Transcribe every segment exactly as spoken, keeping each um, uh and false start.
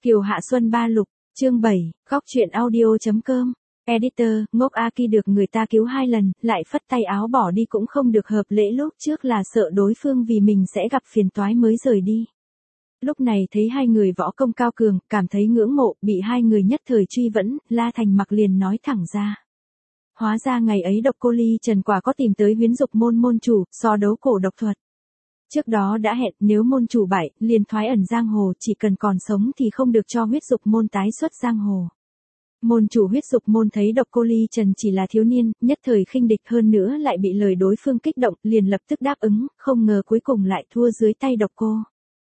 Kiều Hạ Xuân Ba Lục, chương bảy, góc truyện audio.com. Editor, ngốc Aki được người ta cứu hai lần, lại phất tay áo bỏ đi cũng không được hợp lễ, lúc trước là sợ đối phương vì mình sẽ gặp phiền toái mới rời đi. Lúc này thấy hai người võ công cao cường, cảm thấy ngưỡng mộ, bị hai người nhất thời truy vấn, La Thành Mặc liền nói thẳng ra. Hóa ra ngày ấy Độc Cô Ly Trần quả có tìm tới Huyễn Dục môn môn chủ, so đấu cổ độc thuật. Trước đó đã hẹn nếu môn chủ bại, liền thoái ẩn giang hồ, chỉ cần còn sống thì không được cho Huyết Dục môn tái xuất giang hồ. Môn chủ Huyết Dục môn thấy Độc Cô Ly Trần chỉ là thiếu niên, nhất thời khinh địch, hơn nữa lại bị lời đối phương kích động, liền lập tức đáp ứng, không ngờ cuối cùng lại thua dưới tay Độc Cô.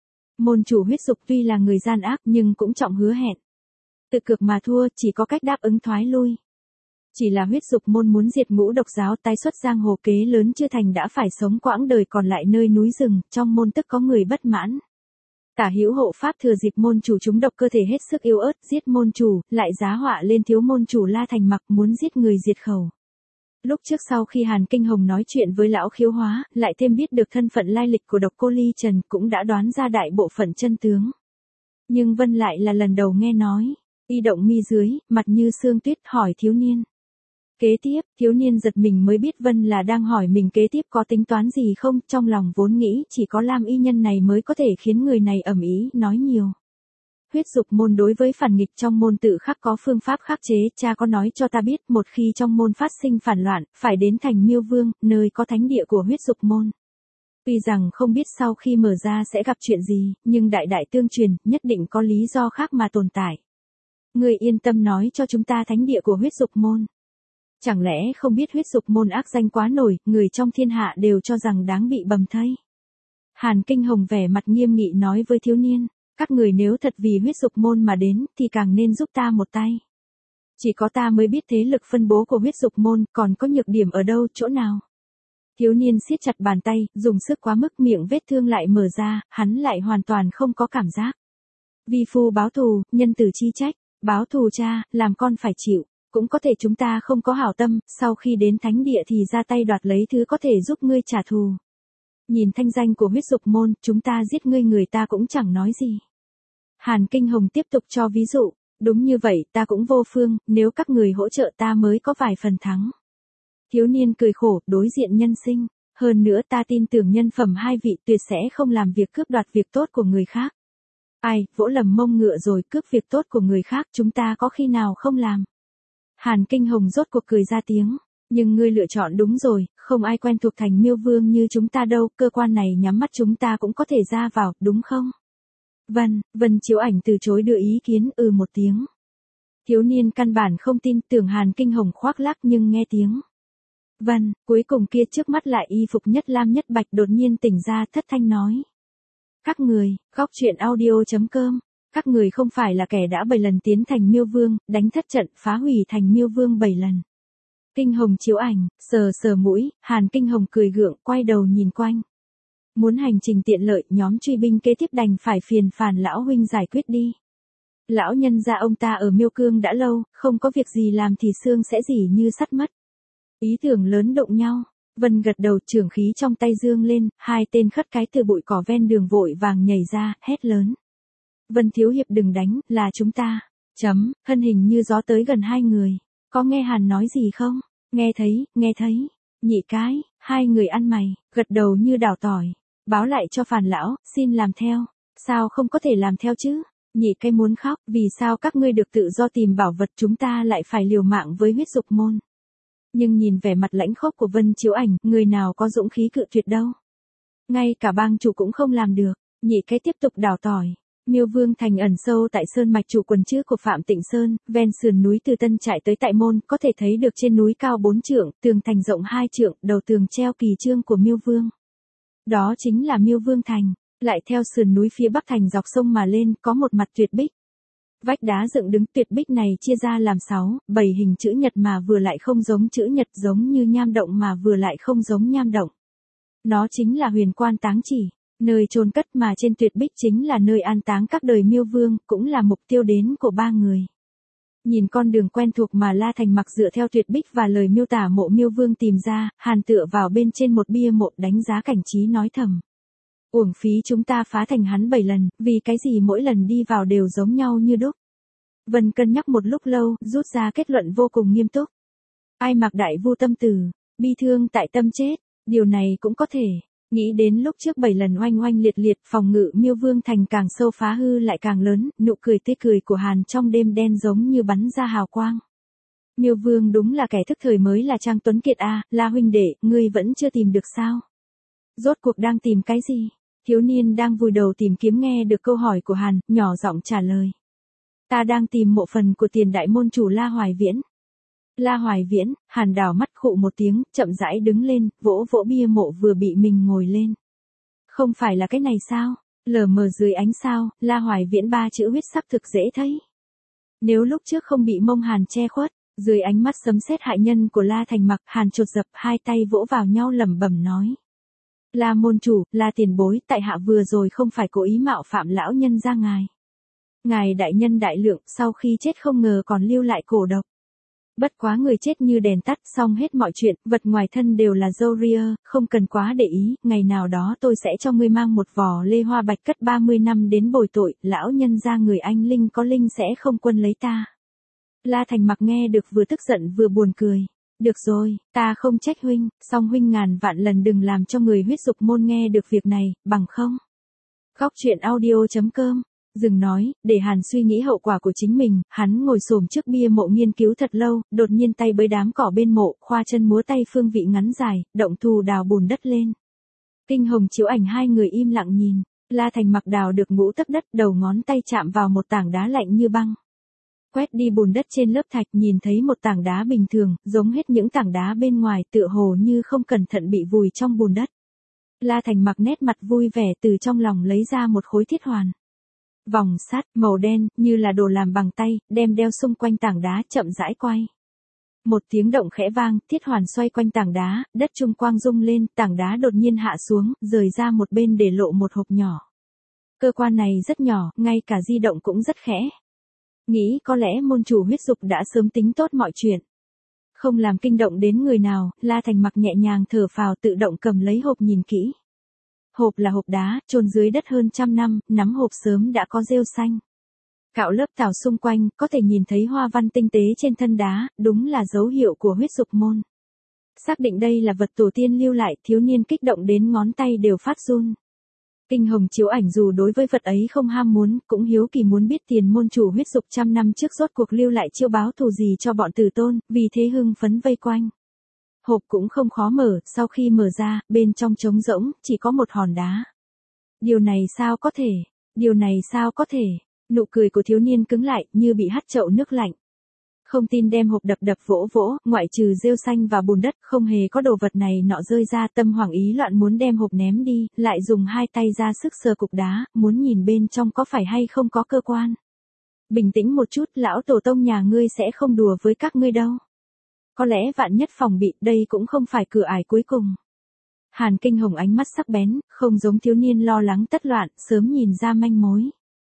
Môn chủ Huyết Dục tuy là người gian ác nhưng cũng trọng hứa hẹn. Tự cực mà thua, chỉ có cách đáp ứng thoái lui. Chỉ là Huyết Dục môn muốn diệt Ngũ Độc giáo, tái xuất giang hồ, kế lớn chưa thành đã phải sống quãng đời còn lại nơi núi rừng, trong môn tức có người bất mãn. Tả Hữu hộ pháp thừa dịp môn chủ chúng độc cơ thể hết sức yếu ớt, giết môn chủ, lại giá họa lên thiếu môn chủ La Thành Mặc, muốn giết người diệt khẩu. Lúc trước sau khi Hàn Kinh Hồng nói chuyện với lão Khiếu Hóa, lại thêm biết được thân phận lai lịch của Độc Cô Ly Trần, cũng đã đoán ra đại bộ phận chân tướng. Nhưng Vân lại là lần đầu nghe nói, y động mi dưới, mặt như sương tuyết, hỏi thiếu niên. Kế tiếp, thiếu niên giật mình mới biết Vân là đang hỏi mình kế tiếp có tính toán gì không, trong lòng vốn nghĩ chỉ có Lam y nhân này mới có thể khiến người này ầm ĩ nói nhiều. Huyết Dục môn đối với phản nghịch trong môn tự khắc có phương pháp khắc chế, cha có nói cho ta biết, một khi trong môn phát sinh phản loạn, phải đến thành Miêu Vương, nơi có thánh địa của Huyết Dục môn. Tuy rằng không biết sau khi mở ra sẽ gặp chuyện gì, nhưng đại đại tương truyền, nhất định có lý do khác mà tồn tại. Người yên tâm nói cho chúng ta thánh địa của Huyết Dục môn. Chẳng lẽ không biết Huyết Dục môn ác danh quá nổi, người trong thiên hạ đều cho rằng đáng bị bầm thây. Hàn Kinh Hồng vẻ mặt nghiêm nghị nói với thiếu niên, các người nếu thật vì Huyết Dục môn mà đến, thì càng nên giúp ta một tay. Chỉ có ta mới biết thế lực phân bố của Huyết Dục môn, còn có nhược điểm ở đâu, chỗ nào. Thiếu niên siết chặt bàn tay, dùng sức quá mức, miệng vết thương lại mở ra, hắn lại hoàn toàn không có cảm giác. Vi phu báo thù, nhân tử chi trách, báo thù cha, làm con phải chịu. Cũng có thể chúng ta không có hảo tâm, sau khi đến thánh địa thì ra tay đoạt lấy thứ có thể giúp ngươi trả thù. Nhìn thanh danh của Huyết Dục môn, chúng ta giết ngươi người ta cũng chẳng nói gì. Hàn Kinh Hồng tiếp tục cho ví dụ, đúng như vậy, ta cũng vô phương, nếu các người hỗ trợ ta mới có vài phần thắng. Thiếu niên cười khổ, đối diện nhân sinh, hơn nữa ta tin tưởng nhân phẩm hai vị tuyệt sẽ không làm việc cướp đoạt việc tốt của người khác. Ai, vỗ lầm mông ngựa rồi, cướp việc tốt của người khác, chúng ta có khi nào không làm. Hàn Kinh Hồng rốt cuộc cười ra tiếng, nhưng ngươi lựa chọn đúng rồi, không ai quen thuộc thành Miêu Vương như chúng ta đâu, cơ quan này nhắm mắt chúng ta cũng có thể ra vào, đúng không? Vân, Vân Chiếu Ảnh từ chối đưa ý kiến, ừ một tiếng. Thiếu niên căn bản không tin, tưởng Hàn Kinh Hồng khoác lác nhưng nghe tiếng. Vân, cuối cùng kia trước mắt lại y phục nhất lam nhất bạch đột nhiên tỉnh ra, thất thanh nói. Các người, góc truyện audio.com. Các người không phải là kẻ đã bảy lần tiến thành Miêu Vương, đánh thất trận, phá hủy thành Miêu Vương bảy lần. Kinh Hồng Chiếu Ảnh, sờ sờ mũi, Hàn Kinh Hồng cười gượng, quay đầu nhìn quanh. Muốn hành trình tiện lợi, nhóm truy binh kế tiếp đành phải phiền phàn lão huynh giải quyết đi. Lão nhân gia ông ta ở Miêu Cương đã lâu, không có việc gì làm thì xương sẽ dỉ như sắt mất. Ý tưởng lớn động nhau. Vân gật đầu, trường khí trong tay dương lên, hai tên khất cái từ bụi cỏ ven đường vội vàng nhảy ra, hét lớn. Vân thiếu hiệp đừng đánh, là chúng ta. Chấm, thân hình như gió tới gần hai người. Có nghe Hàn nói gì không? Nghe thấy, nghe thấy. Nhị cái, hai người ăn mày, gật đầu như đảo tỏi. Báo lại cho Phàn lão, xin làm theo. Sao không có thể làm theo chứ? Nhị cái muốn khóc, vì sao các ngươi được tự do tìm bảo vật, chúng ta lại phải liều mạng với Huyết Dục môn. Nhưng nhìn vẻ mặt lãnh khốc của Vân Chiếu Ảnh, người nào có dũng khí cự tuyệt đâu. Ngay cả bang chủ cũng không làm được. Nhị cái tiếp tục đảo tỏi. Miêu Vương thành ẩn sâu tại sơn mạch chủ quần trước của Phạm Tịnh Sơn, ven sườn núi từ Tân Trại tới Tại Môn, có thể thấy được trên núi cao bốn trượng, tường thành rộng hai trượng, đầu tường treo kỳ chương của Miêu Vương. Đó chính là Miêu Vương thành, lại theo sườn núi phía bắc thành dọc sông mà lên, có một mặt tuyệt bích. Vách đá dựng đứng tuyệt bích này chia ra làm sáu, bảy hình chữ nhật mà vừa lại không giống chữ nhật, giống như nham động mà vừa lại không giống nham động. Nó chính là huyền quan táng chỉ. Nơi chôn cất mà trên tuyệt bích chính là nơi an táng các đời Miêu Vương, cũng là mục tiêu đến của ba người. Nhìn con đường quen thuộc mà La Thành Mặc dựa theo tuyệt bích và lời miêu tả mộ Miêu Vương tìm ra, Hàn tựa vào bên trên một bia mộ đánh giá cảnh trí nói thầm. Uổng phí chúng ta phá thành hắn bảy lần, vì cái gì mỗi lần đi vào đều giống nhau như đúc. Vân cân nhắc một lúc lâu, rút ra kết luận vô cùng nghiêm túc. Ai mặc đại vu tâm tử, bi thương tại tâm chết, điều này cũng có thể. Nghĩ đến lúc trước bảy lần oanh oanh liệt liệt, phòng ngự Miêu Vương thành càng sâu phá hư lại càng lớn, nụ cười tươi cười của Hàn trong đêm đen giống như bắn ra hào quang. Miêu Vương đúng là kẻ thức thời mới là Trang Tuấn Kiệt a, La huynh đệ, ngươi vẫn chưa tìm được sao? Rốt cuộc đang tìm cái gì? Thiếu niên đang vùi đầu tìm kiếm nghe được câu hỏi của Hàn, nhỏ giọng trả lời. Ta đang tìm mộ phần của tiền đại môn chủ La Hoài Viễn. La Hoài Viễn, Hàn đảo mắt khụ một tiếng, chậm rãi đứng lên, vỗ vỗ bia mộ vừa bị mình ngồi lên. Không phải là cái này sao? Lờ mờ dưới ánh sao, La Hoài Viễn ba chữ huyết sắc thực dễ thấy. Nếu lúc trước không bị mông Hàn che khuất, dưới ánh mắt sấm sét hại nhân của La Thành Mặc, Hàn chột dập hai tay vỗ vào nhau lẩm bẩm nói. La môn chủ, La tiền bối, tại hạ vừa rồi không phải cố ý mạo phạm lão nhân ra ngài. Ngài đại nhân đại lượng, sau khi chết không ngờ còn lưu lại cổ độc. Bất quá người chết như đèn tắt, xong hết mọi chuyện, vật ngoài thân đều là dâu ria, không cần quá để ý, ngày nào đó tôi sẽ cho ngươi mang một vò lê hoa bạch cất ba mươi năm đến bồi tội, lão nhân ra người anh linh có linh sẽ không quân lấy ta. La Thành Mặc nghe được vừa tức giận vừa buồn cười. Được rồi, ta không trách huynh, song huynh ngàn vạn lần đừng làm cho người huyết dục môn nghe được việc này, bằng không. Góc truyện audio chấm com. Dừng nói, để Hàn suy nghĩ hậu quả của chính mình, hắn ngồi xổm trước bia mộ nghiên cứu thật lâu, đột nhiên tay bới đám cỏ bên mộ, khoa chân múa tay phương vị ngắn dài, động thù đào bùn đất lên. Kinh Hồng Chiếu Ảnh hai người im lặng nhìn, La Thành Mặc đào được ngũ tấc đất, đầu ngón tay chạm vào một tảng đá lạnh như băng. Quét đi bùn đất trên lớp thạch, nhìn thấy một tảng đá bình thường, giống hết những tảng đá bên ngoài, tựa hồ như không cẩn thận bị vùi trong bùn đất. La Thành Mặc nét mặt vui vẻ từ trong lòng lấy ra một khối thiết hoàn. Vòng sắt màu đen, như là đồ làm bằng tay, đem đeo xung quanh tảng đá, chậm rãi quay. Một tiếng động khẽ vang, thiết hoàn xoay quanh tảng đá, đất trung quang rung lên, tảng đá đột nhiên hạ xuống, rời ra một bên để lộ một hộp nhỏ. Cơ quan này rất nhỏ, ngay cả di động cũng rất khẽ. Nghĩ có lẽ môn chủ huyết dục đã sớm tính tốt mọi chuyện. Không làm kinh động đến người nào, La Thành Mặc nhẹ nhàng thở phào tự động cầm lấy hộp nhìn kỹ. Hộp là hộp đá, chôn dưới đất hơn trăm năm, nắm hộp sớm đã có rêu xanh. Cạo lớp tảo xung quanh, có thể nhìn thấy hoa văn tinh tế trên thân đá, đúng là dấu hiệu của huyết dục môn. Xác định đây là vật tổ tiên lưu lại, thiếu niên kích động đến ngón tay đều phát run. Kinh Hồng Chiếu Ảnh dù đối với vật ấy không ham muốn, cũng hiếu kỳ muốn biết tiền môn chủ huyết dục trăm năm trước rốt cuộc lưu lại chiêu báo thù gì cho bọn tử tôn, vì thế hưng phấn vây quanh. Hộp cũng không khó mở, sau khi mở ra, bên trong trống rỗng, chỉ có một hòn đá. Điều này sao có thể? Điều này sao có thể? Nụ cười của thiếu niên cứng lại, như bị hắt chậu nước lạnh. Không tin đem hộp đập đập vỗ vỗ, ngoại trừ rêu xanh và bùn đất, không hề có đồ vật này nọ rơi ra, tâm hoảng ý loạn muốn đem hộp ném đi, lại dùng hai tay ra sức sờ cục đá, muốn nhìn bên trong có phải hay không có cơ quan. Bình tĩnh một chút, lão tổ tông nhà ngươi sẽ không đùa với các ngươi đâu. Có lẽ vạn nhất phòng bị, đây cũng không phải cửa ải cuối cùng. Hàn Kinh Hồng ánh mắt sắc bén, không giống thiếu niên lo lắng tất loạn, sớm nhìn ra manh mối.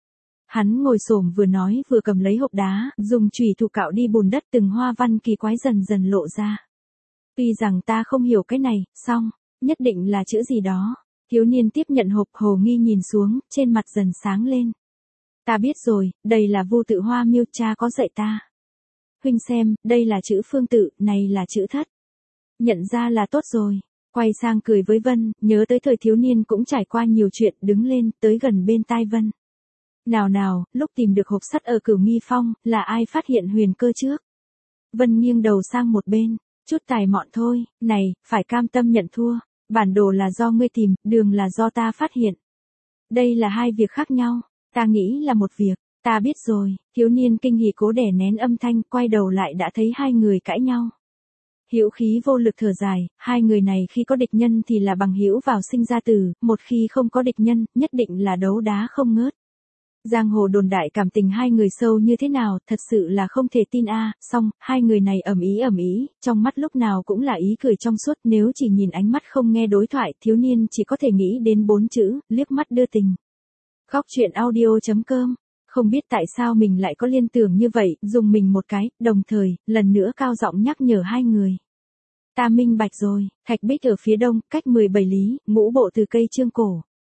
Hắn ngồi xổm vừa nói vừa cầm lấy hộp đá, dùng chùy thủ cạo đi bùn đất, từng hoa văn kỳ quái dần dần lộ ra. Tuy rằng ta không hiểu cái này, song, nhất định là chữ gì đó. Thiếu niên tiếp nhận hộp, hồ nghi nhìn xuống, trên mặt dần sáng lên. Ta biết rồi, đây là Vu Tự Hoa Miêu, cha có dạy ta. Huynh xem, đây là chữ phương tự, này là chữ thất. Nhận ra là tốt rồi. Quay sang cười với Vân, nhớ tới thời thiếu niên cũng trải qua nhiều chuyện, đứng lên, tới gần bên tai Vân. Nào nào, lúc tìm được hộp sắt ở Cửu Nghi Phong, là ai phát hiện huyền cơ trước? Vân nghiêng đầu sang một bên, chút tài mọn thôi, này, phải cam tâm nhận thua, bản đồ là do ngươi tìm, đường là do ta phát hiện. Đây là hai việc khác nhau, ta nghĩ là một việc, ta biết rồi, thiếu niên kinh hỉ cố đè nén âm thanh, quay đầu lại đã thấy hai người cãi nhau. Hữu khí vô lực thở dài, hai người này khi có địch nhân thì là bằng hữu vào sinh ra tử, một khi không có địch nhân, nhất định là đấu đá không ngớt. Giang hồ đồn đại cảm tình hai người sâu như thế nào, thật sự là không thể tin a. À. Song, hai người này ầm ĩ ầm ĩ, trong mắt lúc nào cũng là ý cười trong suốt, nếu chỉ nhìn ánh mắt không nghe đối thoại, thiếu niên chỉ có thể nghĩ đến bốn chữ, liếc mắt đưa tình. Góc truyện audio chấm com. Không biết tại sao mình lại có liên tưởng như vậy, dùng mình một cái, đồng thời, lần nữa cao giọng nhắc nhở hai người. Ta minh bạch rồi, thạch bích ở phía đông, cách mười bảy lý, ngũ bộ từ cây trương cổ.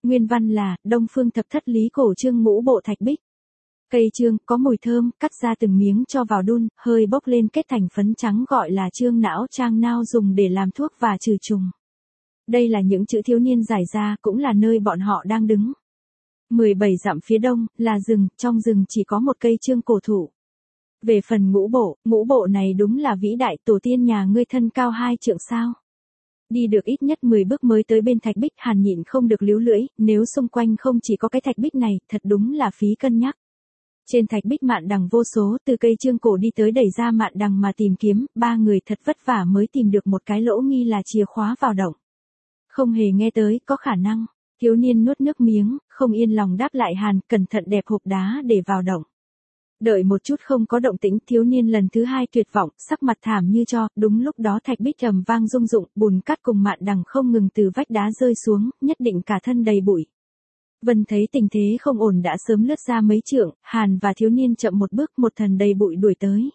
Nguyên văn là, Đông Phương Thập Thất Lý Cổ Chương ngũ bộ thạch bích. Cây chương, có mùi thơm, cắt ra từng miếng cho vào đun, hơi bốc lên kết thành phấn trắng gọi là chương não trang nao dùng để làm thuốc và trừ trùng. Đây là những chữ thiếu niên giải ra, cũng là nơi bọn họ đang đứng. mười bảy dặm phía đông, là rừng, trong rừng chỉ có một cây chương cổ thụ. Về phần ngũ bộ, ngũ bộ này đúng là vĩ đại, tổ tiên nhà ngươi thân cao hai trượng sao. Đi được ít nhất mười bước mới tới bên thạch bích, Hàn nhịn không được líu lưỡi, nếu xung quanh không chỉ có cái thạch bích này, thật đúng là phí cân nhắc. Trên thạch bích mạn đằng vô số, từ cây chương cổ đi tới đẩy ra mạn đằng mà tìm kiếm, ba người thật vất vả mới tìm được một cái lỗ nghi là chìa khóa vào động. Không hề nghe tới, có khả năng. Thiếu niên nuốt nước miếng, không yên lòng đáp lại Hàn, cẩn thận đẹp hộp đá để vào động. Đợi một chút không có động tĩnh, thiếu niên lần thứ hai tuyệt vọng, sắc mặt thảm như tro, đúng lúc đó thạch bích trầm vang rung rụng, bùn cát cùng mạn đằng không ngừng từ vách đá rơi xuống, nhất định cả thân đầy bụi. Vân thấy tình thế không ổn đã sớm lướt ra mấy trượng, Hàn và thiếu niên chậm một bước, một thần đầy bụi đuổi tới.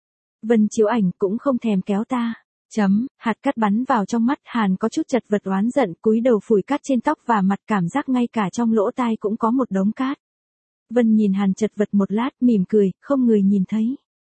Vân chiếu ảnh cũng không thèm kéo ta. Chấm, hạt cát bắn vào trong mắt, Hàn có chút chật vật oán giận, cúi đầu phủi cát trên tóc và mặt, cảm giác ngay cả trong lỗ tai cũng có một đống cát. Vân nhìn Hàn chật vật một lát, mỉm cười, không người nhìn thấy.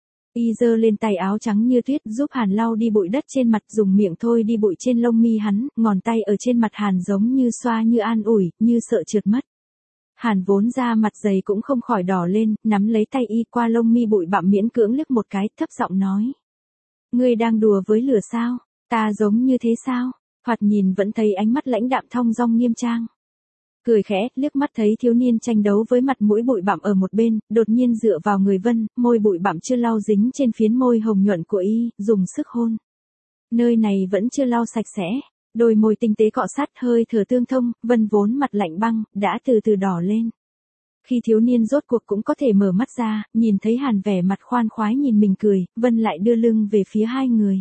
Y giơ lên tay áo trắng như tuyết, giúp Hàn lau đi bụi đất trên mặt, dùng miệng thôi đi bụi trên lông mi hắn, ngón tay ở trên mặt Hàn giống như xoa như an ủi, như sợ trượt mất. Hàn vốn ra mặt dày cũng không khỏi đỏ lên, nắm lấy tay y qua lông mi bụi bặm miễn cưỡng liếc một cái, thấp giọng nói. Ngươi đang đùa với lửa sao? Ta giống như thế sao? Thoạt nhìn vẫn thấy ánh mắt lãnh đạm thong dong nghiêm trang. Cười khẽ, liếc mắt thấy thiếu niên tranh đấu với mặt mũi bụi bặm ở một bên, đột nhiên dựa vào người Vân, môi bụi bặm chưa lau dính trên phiến môi hồng nhuận của y, dùng sức hôn. Nơi này vẫn chưa lau sạch sẽ, đôi môi tinh tế cọ sát hơi thở tương thông, Vân vốn mặt lạnh băng, đã từ từ đỏ lên. Khi thiếu niên rốt cuộc cũng có thể mở mắt ra, nhìn thấy Hàn vẻ mặt khoan khoái nhìn mình cười, Vân lại đưa lưng về phía hai người.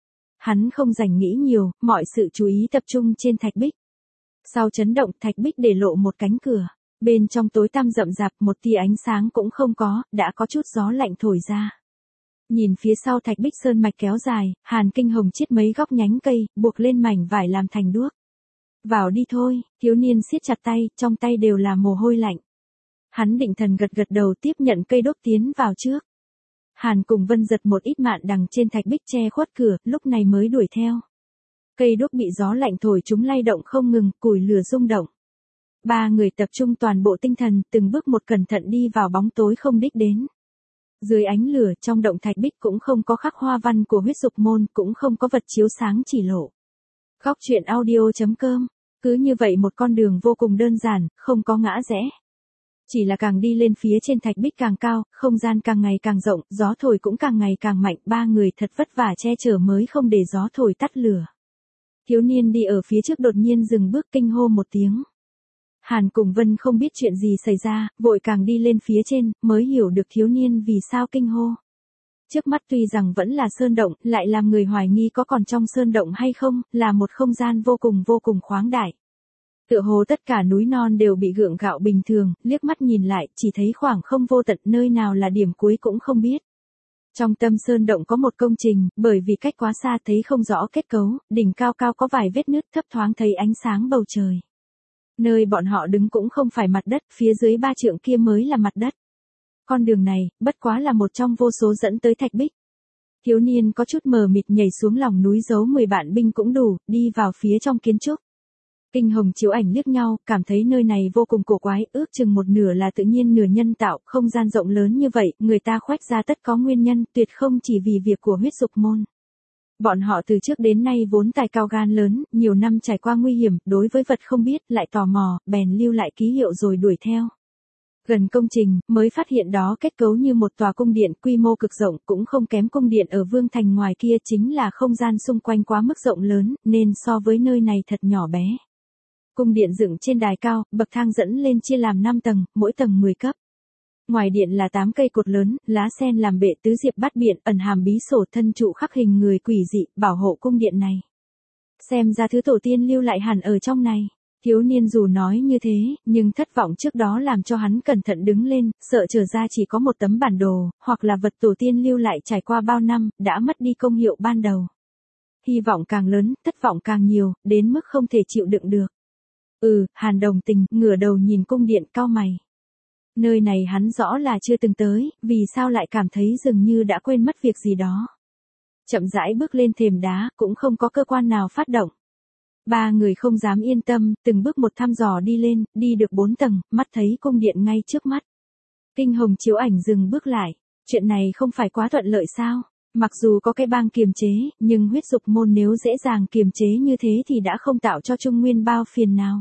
Hắn không rảnh nghĩ nhiều, mọi sự chú ý tập trung trên thạch bích. Sau chấn động, thạch bích để lộ một cánh cửa. Bên trong tối tăm rậm rạp, một tia ánh sáng cũng không có, đã có chút gió lạnh thổi ra. Nhìn phía sau thạch bích sơn mạch kéo dài, Hàn Kinh Hồng chiết mấy góc nhánh cây, buộc lên mảnh vải làm thành đuốc. Vào đi thôi, thiếu niên siết chặt tay, trong tay đều là mồ hôi lạnh. Hắn định thần gật gật đầu tiếp nhận cây đốt tiến vào trước. Hàn cùng Vân giật một ít mạn đằng trên thạch bích che khuất cửa, lúc này mới đuổi theo. Cây đuốc bị gió lạnh thổi chúng lay động không ngừng, củi lửa rung động. Ba người tập trung toàn bộ tinh thần, từng bước một cẩn thận đi vào bóng tối không đích đến. Dưới ánh lửa, trong động thạch bích cũng không có khắc hoa văn của huyết dục môn, cũng không có vật chiếu sáng chỉ lộ. Góc truyện audio chấm com. Cứ như vậy một con đường vô cùng đơn giản, không có ngã rẽ. Chỉ là càng đi lên phía trên thạch bích càng cao, không gian càng ngày càng rộng, gió thổi cũng càng ngày càng mạnh, ba người thật vất vả che chở mới không để gió thổi tắt lửa. Thiếu niên đi ở phía trước đột nhiên dừng bước kinh hô một tiếng. Hàn cùng Vân không biết chuyện gì xảy ra, vội càng đi lên phía trên, mới hiểu được thiếu niên vì sao kinh hô. Trước mắt tuy rằng vẫn là sơn động, lại làm người hoài nghi có còn trong sơn động hay không, là một không gian vô cùng vô cùng khoáng đại. Tựa hồ tất cả núi non đều bị gượng gạo bình thường, liếc mắt nhìn lại, chỉ thấy khoảng không vô tận, nơi nào là điểm cuối cũng không biết. Trong tâm sơn động có một công trình, bởi vì cách quá xa thấy không rõ kết cấu, đỉnh cao cao có vài vết nứt thấp thoáng thấy ánh sáng bầu trời. Nơi bọn họ đứng cũng không phải mặt đất, phía dưới ba trượng kia mới là mặt đất. Con đường này, bất quá là một trong vô số dẫn tới thạch bích. Thiếu niên có chút mờ mịt nhảy xuống lòng núi giấu mười bạn binh cũng đủ, đi vào phía trong kiến trúc. Kinh Hồng chiếu ảnh liếc nhau, cảm thấy nơi này vô cùng cổ quái, ước chừng một nửa là tự nhiên nửa nhân tạo, không gian rộng lớn như vậy, người ta khoét ra tất có nguyên nhân, tuyệt không chỉ vì việc của huyết dục môn. Bọn họ từ trước đến nay vốn tài cao gan lớn, nhiều năm trải qua nguy hiểm, đối với vật không biết, lại tò mò, bèn lưu lại ký hiệu rồi đuổi theo. Gần công trình, mới phát hiện đó kết cấu như một tòa cung điện, quy mô cực rộng, cũng không kém cung điện ở Vương Thành ngoài kia, chính là không gian xung quanh quá mức rộng lớn, nên so với nơi này thật nhỏ bé. Cung điện dựng trên đài cao, bậc thang dẫn lên chia làm năm tầng, mỗi tầng mười cấp. Ngoài điện là tám cây cột lớn, lá sen làm bệ tứ diệp bát biện, ẩn hàm bí sổ thân trụ khắc hình người quỷ dị, bảo hộ cung điện này. Xem ra thứ tổ tiên lưu lại hẳn ở trong này. Thiếu niên dù nói như thế, nhưng thất vọng trước đó làm cho hắn cẩn thận đứng lên, sợ trở ra chỉ có một tấm bản đồ, hoặc là vật tổ tiên lưu lại trải qua bao năm, đã mất đi công hiệu ban đầu. Hy vọng càng lớn, thất vọng càng nhiều, đến mức không thể chịu đựng được. Ừ, Hàn Đồng Tình, ngửa đầu nhìn cung điện cau mày. Nơi này hắn rõ là chưa từng tới, vì sao lại cảm thấy dường như đã quên mất việc gì đó. Chậm rãi bước lên thềm đá, cũng không có cơ quan nào phát động. Ba người không dám yên tâm, từng bước một thăm dò đi lên, đi được bốn tầng, mắt thấy cung điện ngay trước mắt. Kinh Hồng chiếu ảnh dừng bước lại. Chuyện này không phải quá thuận lợi sao? Mặc dù có cái bang kiềm chế, nhưng huyết dục môn nếu dễ dàng kiềm chế như thế thì đã không tạo cho Trung Nguyên bao phiền nào.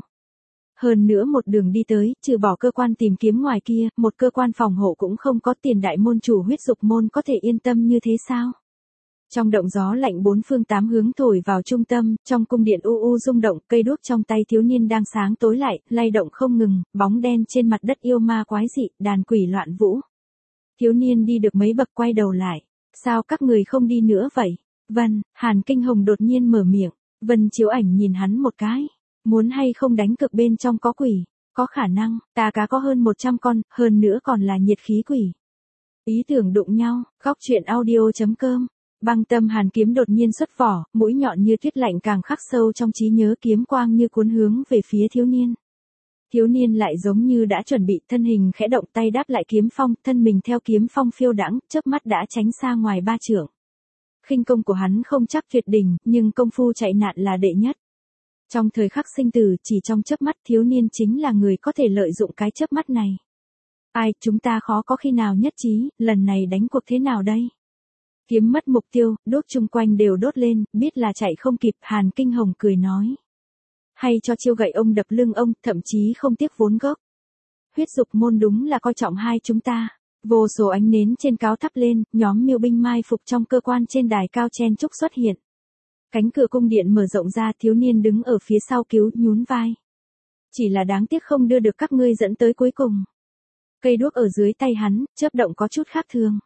Hơn nữa một đường đi tới, trừ bỏ cơ quan tìm kiếm ngoài kia, một cơ quan phòng hộ cũng không có, tiền đại môn chủ huyết dục môn có thể yên tâm như thế sao? Trong động gió lạnh bốn phương tám hướng thổi vào trung tâm, trong cung điện u u rung động, cây đuốc trong tay thiếu niên đang sáng tối lại, lay động không ngừng, bóng đen trên mặt đất yêu ma quái dị, đàn quỷ loạn vũ. Thiếu niên đi được mấy bậc quay đầu lại. Sao các người không đi nữa vậy? Vân, Hàn Kinh Hồng đột nhiên mở miệng. Vân chiếu ảnh nhìn hắn một cái. Muốn hay không đánh cực bên trong có quỷ? Có khả năng, ta cá có hơn một trăm con, hơn nữa còn là nhiệt khí quỷ. Ý tưởng đụng nhau, góc chuyện audio.com. Băng tâm hàn kiếm đột nhiên xuất vỏ, mũi nhọn như tuyết lạnh càng khắc sâu trong trí nhớ, kiếm quang như cuốn hướng về phía thiếu niên. Thiếu niên lại giống như đã chuẩn bị, thân hình khẽ động, tay đáp lại kiếm phong, thân mình theo kiếm phong phiêu đãng, chớp mắt đã tránh xa ngoài ba trượng. Khinh công của hắn không chắc tuyệt đỉnh, nhưng công phu chạy nạn là đệ nhất. Trong thời khắc sinh tử, chỉ trong chớp mắt, thiếu niên chính là người có thể lợi dụng cái chớp mắt này. Ai, chúng ta khó có khi nào nhất trí, lần này đánh cuộc thế nào đây? Kiếm mất mục tiêu, đốt chung quanh đều đốt lên, biết là chạy không kịp, Hàn Kinh Hồng cười nói. Hay cho chiêu gậy ông đập lưng ông, thậm chí không tiếc vốn gốc. Huyết dục môn đúng là coi trọng hai chúng ta. Vô số ánh nến trên cáo thắp lên, nhóm miêu binh mai phục trong cơ quan trên đài cao chen chúc xuất hiện. Cánh cửa cung điện mở rộng ra, thiếu niên đứng ở phía sau cứu nhún vai. Chỉ là đáng tiếc không đưa được các ngươi dẫn tới cuối cùng. Cây đuốc ở dưới tay hắn, chớp động có chút khác thường.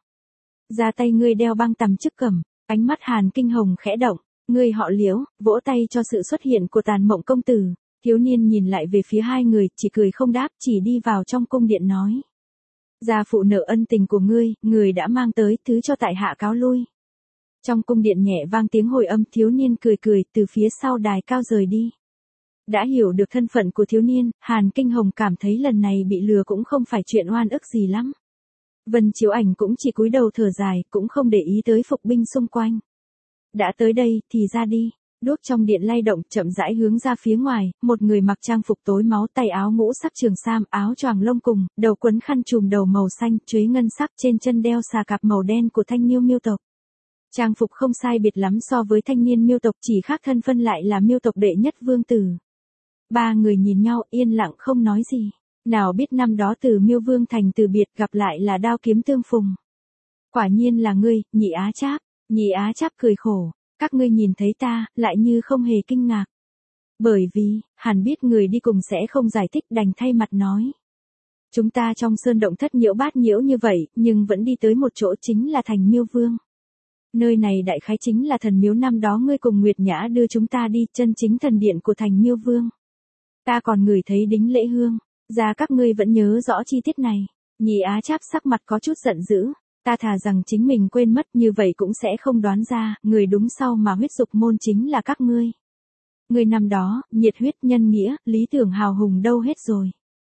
Ra tay ngươi đeo băng tằm chức cẩm, ánh mắt Hàn Kinh Hồng khẽ động. Người họ Liễu, vỗ tay cho sự xuất hiện của Tàn Mộng công tử. Thiếu niên nhìn lại về phía hai người, chỉ cười không đáp, chỉ đi vào trong cung điện nói. Gia phụ nợ ân tình của ngươi, người đã mang tới, thứ cho tại hạ cáo lui. Trong cung điện nhẹ vang tiếng hồi âm, thiếu niên cười cười, từ phía sau đài cao rời đi. Đã hiểu được thân phận của thiếu niên, Hàn Kinh Hồng cảm thấy lần này bị lừa cũng không phải chuyện oan ức gì lắm. Vân chiếu ảnh cũng chỉ cúi đầu thở dài, cũng không để ý tới phục binh xung quanh. Đã tới đây, thì ra đi. Đuốc trong điện lay động, chậm rãi hướng ra phía ngoài, một người mặc trang phục tối máu, tay áo ngũ sắc trường sam, áo choàng lông cùng, đầu quấn khăn trùm đầu màu xanh, chuế ngân sắc, trên chân đeo xà cạp màu đen của thanh niêu miêu tộc. Trang phục không sai biệt lắm so với thanh niên miêu tộc, chỉ khác thân phân lại là miêu tộc đệ nhất vương tử. Ba người nhìn nhau, yên lặng không nói gì. Nào biết năm đó từ miêu vương thành từ biệt, gặp lại là đao kiếm tương phùng. Quả nhiên là ngươi, Nhị Á Tráp. Nhị Á Tráp cười khổ, các ngươi nhìn thấy ta, lại như không hề kinh ngạc. Bởi vì, hẳn biết người đi cùng sẽ không giải thích, đành thay mặt nói. Chúng ta trong sơn động thất nhiễu bát nhiễu như vậy, nhưng vẫn đi tới một chỗ, chính là thành Miêu Vương. Nơi này đại khái chính là thần miếu năm đó ngươi cùng Nguyệt Nhã đưa chúng ta đi, chân chính thần điện của thành Miêu Vương. Ta còn ngửi thấy đính lễ hương, ra các ngươi vẫn nhớ rõ chi tiết này. Nhị Á Tráp sắc mặt có chút giận dữ. Ta thà rằng chính mình quên mất, như vậy cũng sẽ không đoán ra, người đúng sau mà huyết dục môn chính là các ngươi. Người năm đó, nhiệt huyết, nhân nghĩa, lý tưởng hào hùng đâu hết rồi.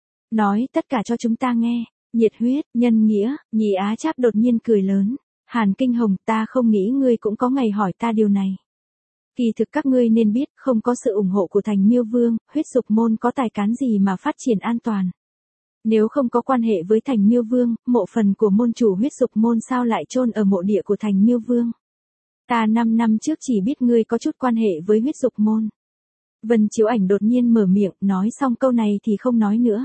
Nói tất cả cho chúng ta nghe. Nhiệt huyết, nhân nghĩa. Nhị Á Tráp đột nhiên cười lớn. Hàn Kinh Hồng, ta không nghĩ ngươi cũng có ngày hỏi ta điều này. Kỳ thực các ngươi nên biết, không có sự ủng hộ của thành Miêu Vương, huyết dục môn có tài cán gì mà phát triển an toàn. Nếu không có quan hệ với thành Miêu Vương, mộ phần của môn chủ huyết dục môn sao lại chôn ở mộ địa của thành Miêu Vương. Ta năm năm trước chỉ biết ngươi có chút quan hệ với huyết dục môn. Vân chiếu ảnh đột nhiên mở miệng, nói xong câu này thì không nói nữa.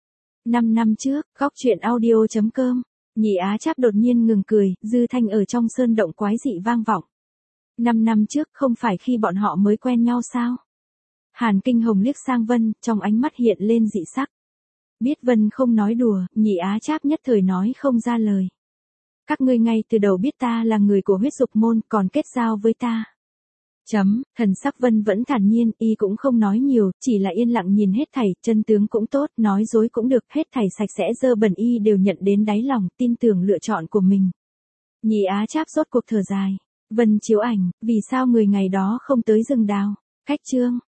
Năm năm trước, góc chuyện audio.com, Nhị Á Tráp đột nhiên ngừng cười, dư thanh ở trong sơn động quái dị vang vọng. Năm năm trước không phải khi bọn họ mới quen nhau sao? Hàn Kinh Hồng liếc sang Vân, trong ánh mắt hiện lên dị sắc. Biết Vân không nói đùa, Nhị Á Tráp nhất thời nói không ra lời. Các ngươi ngay từ đầu biết ta là người của huyết dục môn, còn kết giao với ta. Chấm, thần sắc Vân vẫn thản nhiên, y cũng không nói nhiều, chỉ là yên lặng nhìn hết thảy, chân tướng cũng tốt, nói dối cũng được, hết thảy sạch sẽ dơ bẩn y đều nhận đến đáy lòng, tin tưởng lựa chọn của mình. Nhị Á Tráp rốt cuộc thở dài. Vân chiếu ảnh, vì sao người ngày đó không tới rừng đào? Cách chương.